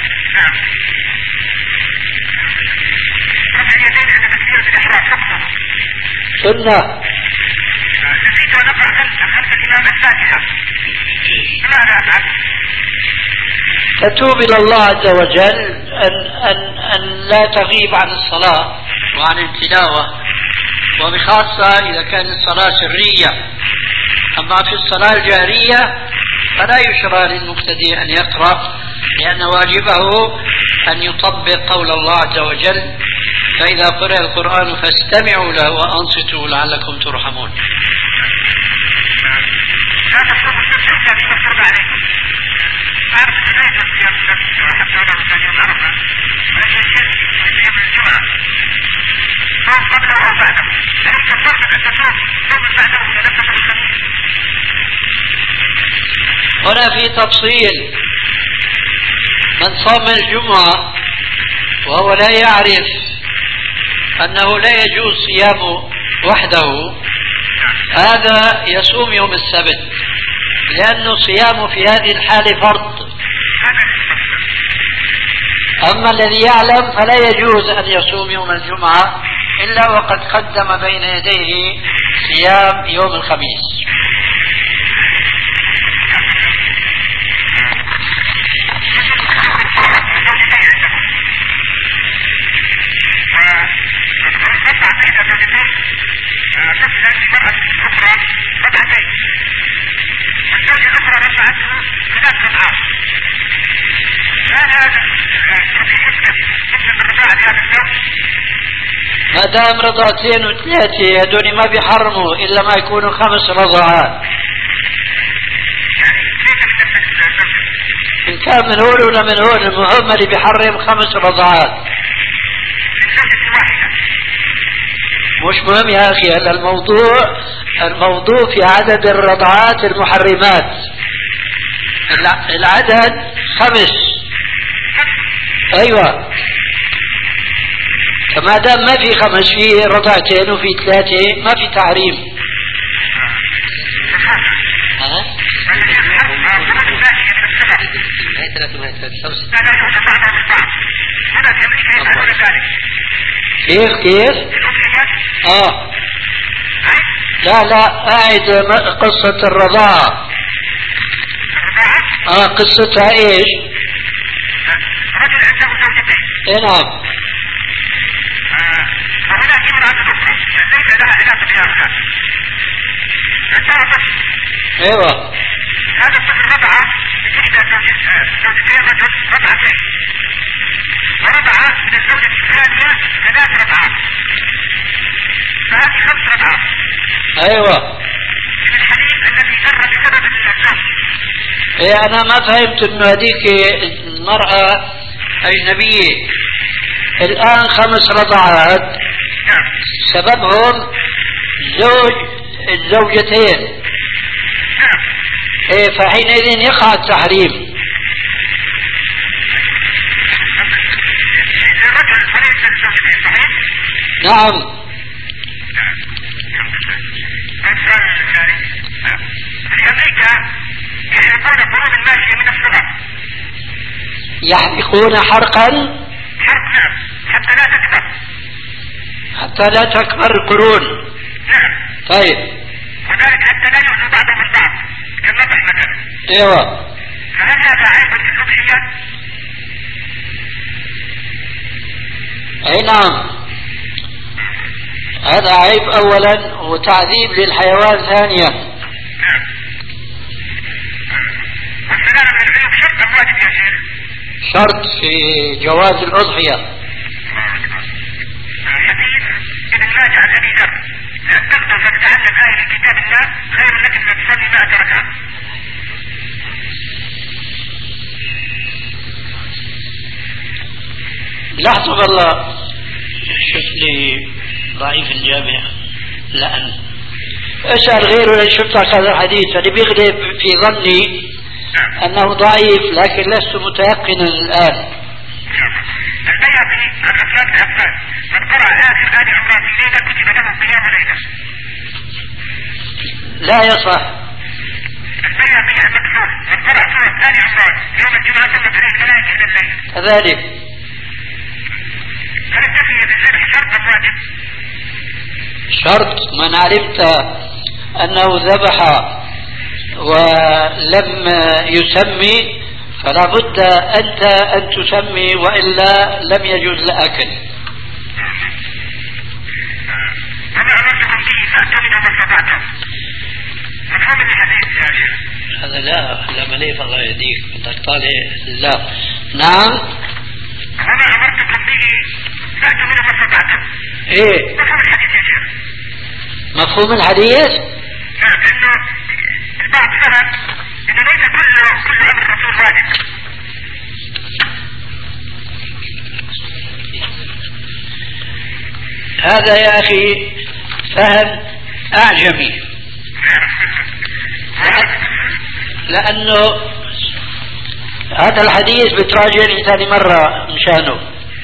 سنة. نسيت أن أقرأ خلف الإمام الفاتحة، ماذا أفعل؟ تتوب إلى الله عز وجل أن, أن, أن لا تغيب عن الصلاة وعن التلاوة، وبخاصة إذا كانت الصلاة سرية. أما في الصلاة الجهرية فلا يشرع للمبتدئ أن يقرأ، لأن واجبه أن يطبق قول الله عز وجل: فإذا قرأ القرآن فاستمعوا له وأنصتوا لعلكم ترحمون. هنا في تفصيل: من صام الجمعة وهو لا يعرف أنه لا يجوز صيامه وحده، هذا يصوم يوم السبت، لأنه صيامه في هذه الحالة فرض. أما الذي يعلم فلا يجوز أن يصوم يوم الجمعة إلا وقد قدم بين يديه صيام يوم الخميس. ما دام رضعتين وثلاثة هدول ما بيحرموا إلا ما يكونوا خمس رضعات. إن كان من هون ولا من هون، المهم اللي بيحرم خمس رضعات. مش مهم يا أخي، هذا الموضوع الموضوع في عدد الرضعات المحرمات. العدد خمس. أيوة، فما دام ما في خمس، في رضعتين وفي ثلاثة، ما في تحريم. ها؟ كيف كيف؟ اه لا لا أعد قصة الرضاعة. اه قصتها ايش؟ رجل عنده زوجتين. اي نعم. وهناك امرأة أخرى ليس لها علاقة بها. عندها طفل. ايوه. هذا الطفل رضع من إحدى زوجتين رجل رضعتين. ورضع من الزوجة الثانية ثلاث رضعات. فهذه خمس رضعات. ايوه. من الحديث الذي جر بسبب الزوج. ايه انا ما فهمت انه هذيك المرأة اجنبية. الان خمس رضعات سببهم زوج الزوجتين. ايه فحينئذ يقع التحريم. الرجل وليس الزوجتين صحيح؟ نعم. السؤال الثاني في امريكا يحرقون قرون الماشية من الصغر. يحرقون حرقا حرق نعم حتى لا تكبر. حتى لا تكبر القرون. نعم. طيب. وذلك حتى لا يؤذوا بعضهم البعض كالنضح مثلا. ايوه. فهل هذا عيب في الأضحية؟ اي نعم. هذا عيب اولا وتعذيب للحيوان ثانيا. نعم. والسلامة من العيوب شرط أم واجب يا شيخ؟ شرط في جواز الأضحية. حديث ابن ماجه عن أبي ذر لأن تغدو فتتعلم آية من كتاب الله خير لك من تصلي مائة ركعة. لحظة والله شوف لي ضعيف الجامع. لأن اسأل غيره لشفتك هذا الحديث. أنا بيغلب في ظني أنه ضعيف لكن لست متيقنا الآن. البيهقي عن عثمان بن عفان من قرأ آخر آل عمران في ليلة كتب له قيام ليلة. لا يصح. البيهقي عن مكحول من قرأ سورة آل عمران يوم الجمعة صلت عليه الملائكة إلى الليل. كذلك. هل التسمية بالذبح شرط أم واجب؟ شرط. من علمت أنه ذبح ولم يسمي فلا بد أنت أن تسمي وإلا لم يجوز الأكل. وما أمرتكم به فأتوا منه ما استطعتم. مفهوم الحديث يا شيخ؟ هذا لا لا مليف الله يهديك بدك طالع. لا. نعم. وما أمرتكم به فأتوا منه ما استطعتم. ايه مفهوم الحديث يا شيخ؟ مفهوم الحديث؟ نعم لأنه البعض فهم إنه ليس كل كل أمر الرسول واجب. هذا يا أخي فهم أعجمي. لأنه هذا الحديث بتراجعني ثاني مرة مشانه.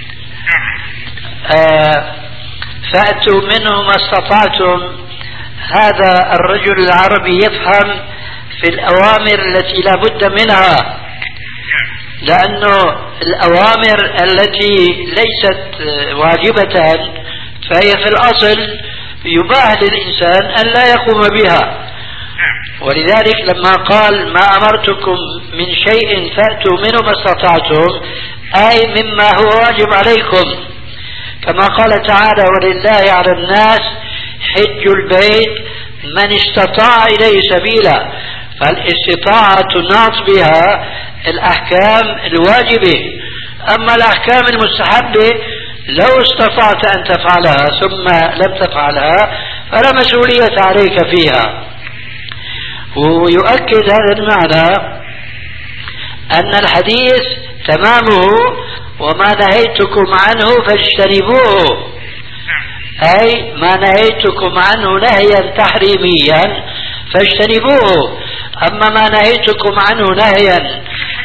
آه فأتوا منه ما استطعتم. هذا الرجل العربي يفهم في الأوامر التي لا بد منها. لأنه الأوامر التي ليست واجبة فهي في الأصل يباح للإنسان أن لا يقوم بها. ولذلك لما قال ما أمرتكم من شيء فأتوا منه ما استطعتم أي مما هو واجب عليكم. كما قال تعالى ولله على الناس حج البيت من استطاع إليه سبيلا. فالاستطاعة تناط بها الأحكام الواجبة. أما الأحكام المستحبة لو استطعت أن تفعلها ثم لم تفعلها فلا مسؤولية عليك فيها. ويؤكد هذا المعنى أن الحديث تمامه وما نهيتكم عنه فاجتنبوه. أي ما نهيتكم عنه نهيا تحريميا فاجتنبوه. أما ما نهيتكم عنه نهيا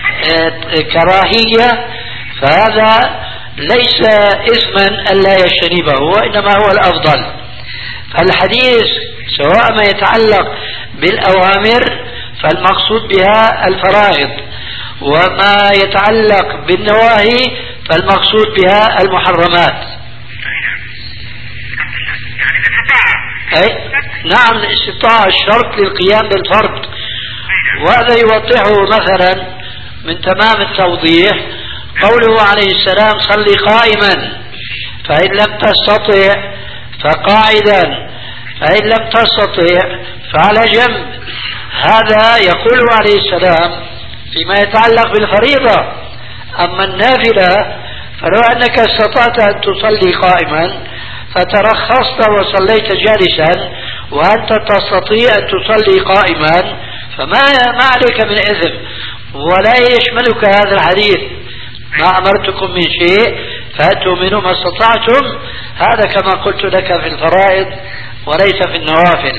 كراهية فهذا ليس إثما ألا يجتنبه وإنما هو الأفضل. فالحديث سواء ما يتعلق بالأوامر فالمقصود بها الفرائض وما يتعلق بالنواهي فالمقصود بها المحرمات. يعني الاستطاعة أي نعم الاستطاعة الشرط للقيام بالفرض، وهذا يوضحه مثلا من تمام التوضيح قوله عليه السلام صلي قائما، فإن لم تستطع فقاعدا، فإن لم تستطع فعلى جنب. هذا يقول عليه السلام فيما يتعلق بالفريضة. أما النافلة فلو أنك استطعت أن تصلي قائما فترخصت وصليت جالسا وأنت تستطيع أن تصلي قائما فما ما عليك من إثم، ولا يشملك هذا الحديث ما أمرتكم من شيء فأتوا منه ما استطعتم. هذا كما قلت لك في الفرائض وليس في النوافل.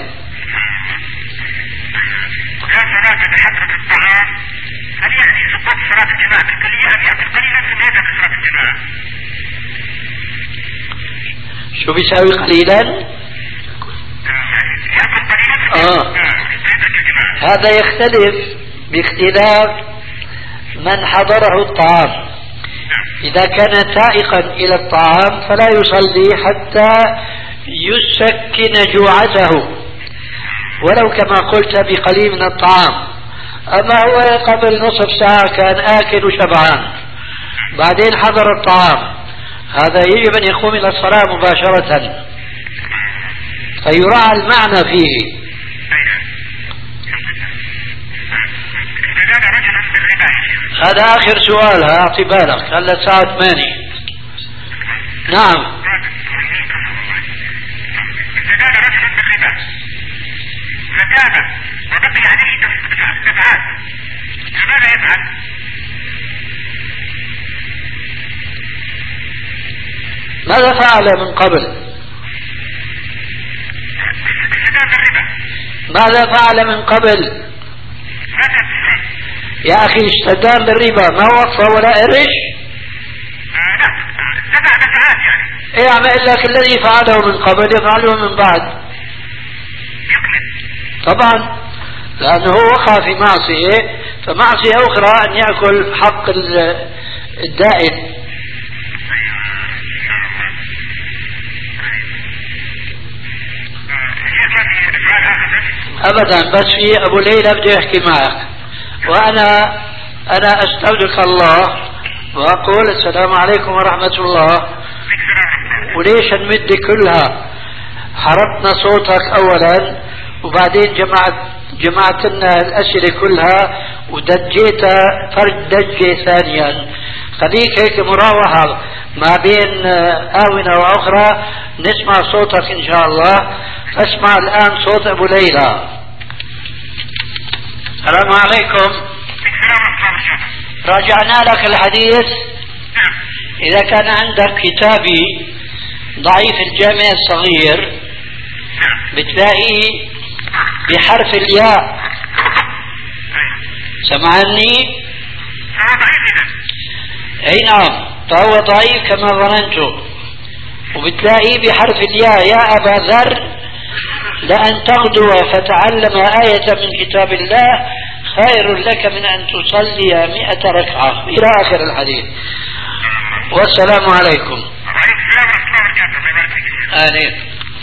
وكان صلاة بحضرة الطعام هل يعني سقوط صلاة الجماعة بالكلية أم يأكل قليلا ثم يذهب لصلاة الجماعة؟ شو بيساوي قليلا؟ يعني يأكل قليلا آه. هذا يختلف باختلاف من حضره الطعام. إذا كان تائقا إلى الطعام فلا يصلي حتى يسكن جوعته ولو كما قلت بقليل من الطعام. أما هو قبل نصف ساعة كان آكل وشبعان بعدين حضر الطعام، هذا يجب أن يقوم إلى الصلاة مباشرة، فيراعى المعنى فيه. هذا آخر سؤال، أعطي بالك هلا الساعة ثمانية. نعم. وبقي عليه دفعات ماذا يفعل؟ ماذا فعل من قبل؟ ماذا فعل من قبل؟ يا أخي استدام بالربا ما وقفه ولا قرش؟ لا دفع دفعات يعني. ايه عم لك الذي فعله من قبل يفعله من بعد. طبعا لأنه وقع في معصية، فمعصية أخرى أن يأكل حق الدائن. أبدا، بس في أبو ليلى بدي أحكي معك، وأنا أنا أستودعك الله وأقول السلام عليكم ورحمة الله. وليش نمد كلها؟ حرقنا صوتك أولا وبعدين جمعت جمعت لنا الأسئلة كلها ودجيتها فرد دجة ثانيا. خليك هيك مراوحة ما بين آونة وأخرى نسمع صوتك إن شاء الله. اسمع الآن صوت أبو ليلى. السلام عليكم. راجعنا لك الحديث. إذا كان عندك كتابي ضعيف الجامع الصغير بتلاقيه بحرف الياء. سمعني؟ اي نعم، فهو ضعيف كما ظننت، وبتلاقيه بحرف الياء. يا أبا ذر لأن تغدو فتعلم آية من كتاب الله خير لك من أن تصلي مئة ركعة إلى آخر الحديث. والسلام عليكم. آمين.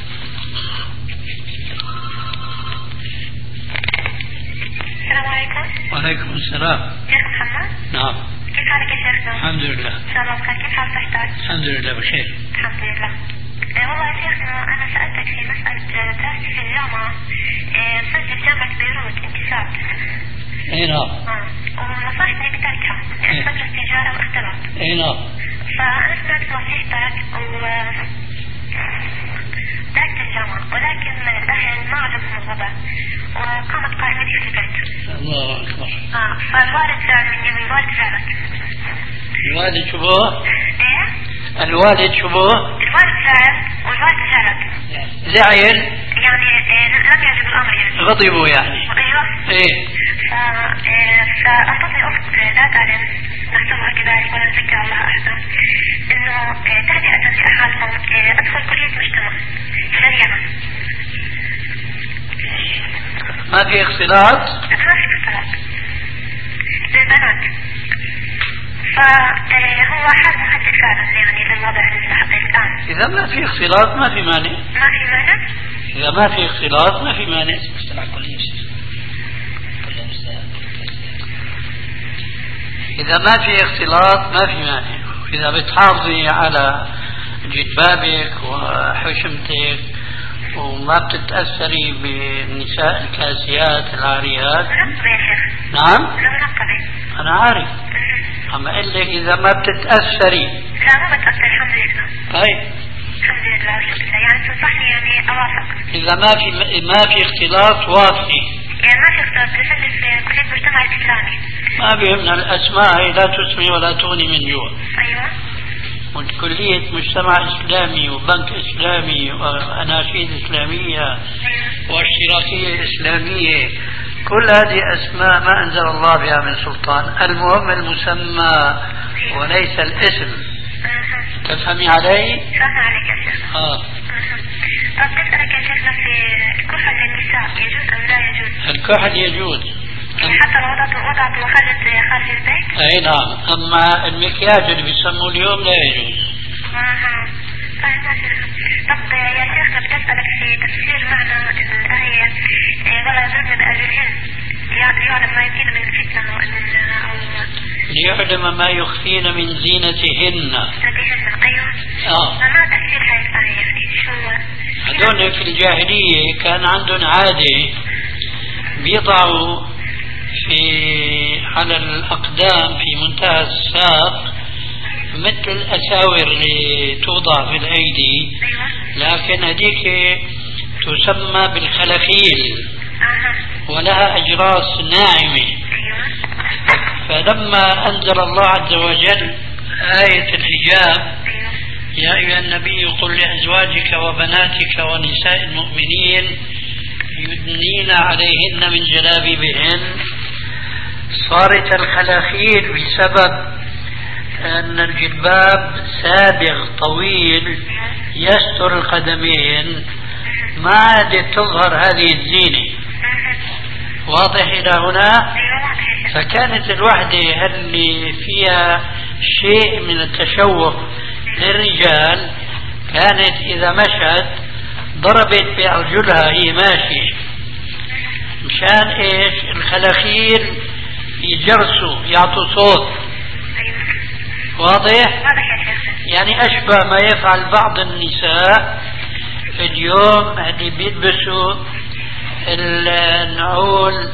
السلام عليكم. وعليكم السلام. شيخ محمد. نعم. كيف حالك يا شيخنا؟ الحمد لله. إن شاء الله بخير. كيف حال صحتك؟ الحمد لله بخير. الحمد لله. إيه والله يا شيخنا أنا سألتك في مسألة دراستي في الجامعة. إيه مسجل جامعة بيروت انتساب. اي نعم. اه ونصحتني بتركها لأن بدرس تجارة واختلاط. اي نعم. فأنا سمعت نصيحتك و تركت الجامعة، ولكن الأهل ما عجبهم الوضع وقامت قائمتي في البيت. الله أكبر. اه فالوالد زعل مني والوالد زعلت. الوالد شبوه؟ ايه؟ الوالد شبوه؟ الوالد زعل والوالد زعلت. زعل؟ يعني إيه لم يعجب الأمر يعني. غضبوا يعني. ايوه. ايه. ف فأنطتني أخت لا تعلم نحسبها كذلك ولا نذكر الله أحسن إنه تهدئة لأحالهم أدخل كلية مجتمع سريعا. ما في اختلاط؟ ما في اختلاط للبنات، فهو حال محدد فعلا يعني للوضع الآن. إذا ما في اختلاط ما في مانع. ما في مانع؟ إذا ما في اختلاط ما في مانع. مجتمع كلي إذا ما في اختلاط ما في مانع. إذا بتحافظي على جلبابك وحشمتك وما بتتأثري بالنساء الكاسيات العاريات. نعم أنا عارف، أما أقول لك إذا ما بتتأثري. لا ما بتأثر الحمد لله. طيب الحمد لله يعني تنصحني يعني أوافق. إذا ما في ما في اختلاط وافقي. يعني ما في اختلاط بسبب كلية المجتمع الإسلامي. ما بيهمنا الأسماء هي لا تسمي ولا تغني من جوا. أيوة. وكلية مجتمع إسلامي وبنك إسلامي وأناشيد إسلامية. أيوة. واشتراكية إسلامية، كل هذه أسماء ما أنزل الله بها من سلطان، المهم المسمى وليس الاسم. أه. تفهمي علي؟ فهم عليك يا شيخ. آه. طب نسألك يا شيخنا في الكحل للنساء يجوز أم لا يجوز؟ الكحل يجوز حتى لو وضعت وضعت وخرجت خارج البيت؟ أي نعم، أما المكياج اللي بيسموه اليوم لا يجوز. اها. طب يا شيخنا بتسألك في تفسير معنى الآية ولا يضربن بأرجلهن ليعلم ما يخفين من فتنة أو ليعلم ما يخفين من زينتهن. زينتهن أيوه. آه. ما تفسير هاي الآية يعني شو؟ هذول في الجاهلية كان عندهم عادة بيضعوا في على الأقدام في منتهى الساق مثل الأساور اللي توضع في الأيدي، لكن هذيك تسمى بالخلخيل ولها أجراس ناعمة. فلما أنزل الله عز وجل آية الحجاب يا أيها النبي قل لأزواجك وبناتك ونساء المؤمنين يدنين عليهن من جلابيبهن، صارت الخلاخيل بسبب أن الجلباب سابغ طويل يستر القدمين ما عادت تظهر هذه الزينة. واضح إلى هنا؟ فكانت الوحدة اللي فيها شيء من التشوه للرجال كانت إذا مشت ضربت بأرجلها هي ماشية مشان إيش؟ الخلاخيل يجرسوا يعطوا صوت. واضح؟ يعني أشبه ما يفعل بعض النساء اليوم اللي بيلبسوا النعول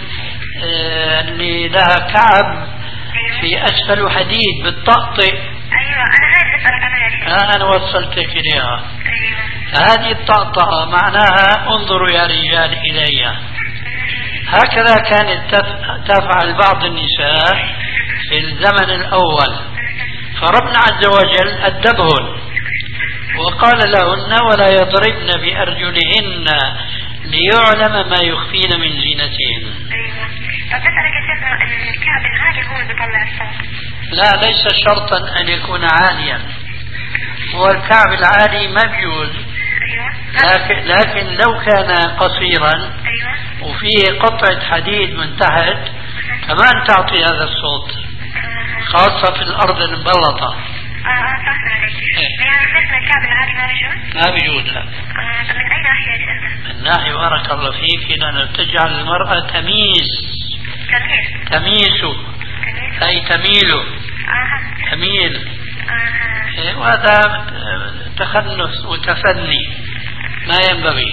اللي لها كعب في أسفل حديد بالطقطق. أيوة أنا هاي بسألك عنها يا شيخ. آه أنا وصلتك إليها. أيوة. هذه الطقطقة معناها انظروا يا رجال إلي. هكذا كانت تفعل بعض النساء في الزمن الأول، فربنا عز وجل أدبهن وقال لهن ولا يضربن بأرجلهن ليعلم ما يخفين من زينتهن. أيوة. طب أسألك يا شيخنا الكعب العالي هو اللي بيطلع الصوت؟ لا ليس شرطا أن يكون عاليا، هو الكعب العالي ما بيجوز. أيوة. لكن, لكن لو كان قصيرا أيوة. وفيه قطعة حديد من تحت كمان تعطي هذا الصوت، خاصة في الأرض المبلطة. اه اه صح عليك. يعني مثل الكعب العالي ما بيجوز؟ ما بيجوز لا. آه طب من أي ناحية يا شيخنا؟ من ناحية بارك الله فيك لأن تجعل المرأة تميز. تميز. تميز. تميز. أي تميل. آه. تميل. آه. وهذا تخنث وتفني ما ينبغي.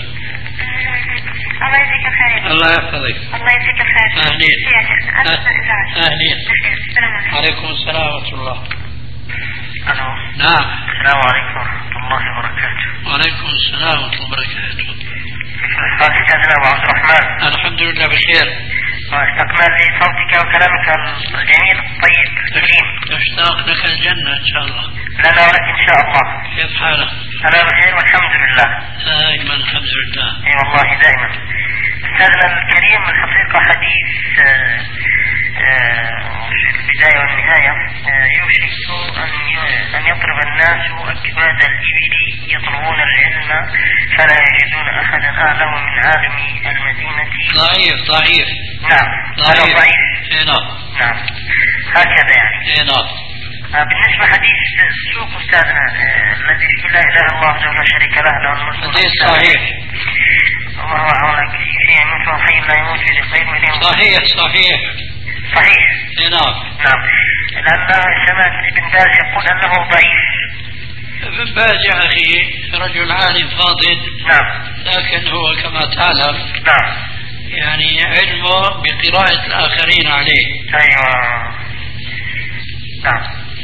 الله يجزيك الخير. الله يحفظك. الله يجزيك الخير. أهلين. أهلين. السلام عليكم السلام ورحمة الله. الو. نعم. السلام عليكم ورحمة الله وبركاته. وعليكم السلام ورحمة الله وبركاته. أستاذنا أبو عبد الرحمن. الحمد لله بخير. واستقبال لصوتك وكلامك الجميل الطيب الكريم. تشتاق لك الجنة إن شاء الله. لنا ولك إن شاء الله. كيف حالك؟ أنا بخير والحمد لله. دائما الحمد لله. اي والله دائما. استاذنا الكريم الحقيقة حديث آآ آآ في البداية والنهاية يوشك أن أن يضرب الناس أكباد الإبل يطلبون العلم فلا يجدون أحدا أعلم من عالم المدينة. ضعيف ضعيف. نعم ضعيف. ضعيف. اي نعم. نعم هكذا يعني. اي نعم. بالنسبة حديث السوق أستاذنا الذي لا إله إلا الله وحده لا شريك له له الملك حديث صحيح. وهو شيء مثل حي لا يموت في القيم. صحيح صحيح صحيح. نعم نعم. لأن سمعت ابن باز يقول أنه ضعيف. ابن باز يا أخي رجل عالم فاضل. نعم. لكن هو كما تعلم نعم يعني علمه بقراءة الآخرين عليه. أيوة. نعم.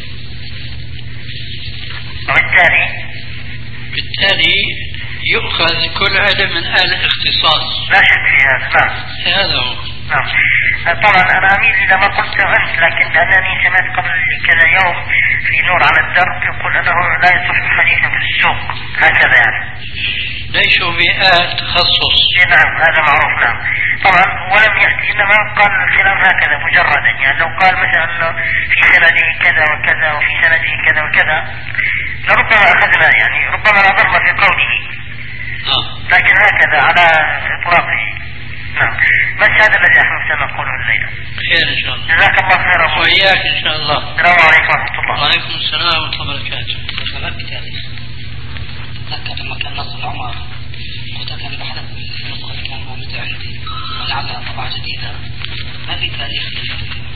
وبالتالي بالتالي يؤخذ كل علم من أهل الاختصاص. لا شك في هذا. نعم. هذا هو. نعم. طبعا أنا أميل إلى ما قلت أنت، لكن أنني سمعت قبل كذا يوم في نور على الدرب يقول أنه لا يصح حديثا في السوق هكذا يعني. ليسوا بأهل تخصص. نعم هذا معروف. نعم. طبعا ولم يأتي، إنما قال الكلام هكذا مجردا، يعني لو قال مثلا أنه في سنده كذا وكذا وفي سنده كذا وكذا لربما أخذنا، يعني ربما نظرنا في قوله. آه. لكن هكذا على إطلاقه. نعم. بس هذا الذي أحببت أن أقوله الليلة. خير إن شاء الله. جزاك الله خيرا. وإياك إن شاء الله. السلام عليكم ورحمة الله. وعليكم السلام ورحمة الله وبركاته. شباب بالتاريخ تذكر لما كان نصر عمر متكلم بحدث النسخة اللي كان موجودة عندي ولعلها طبعة جديدة، ما في تاريخ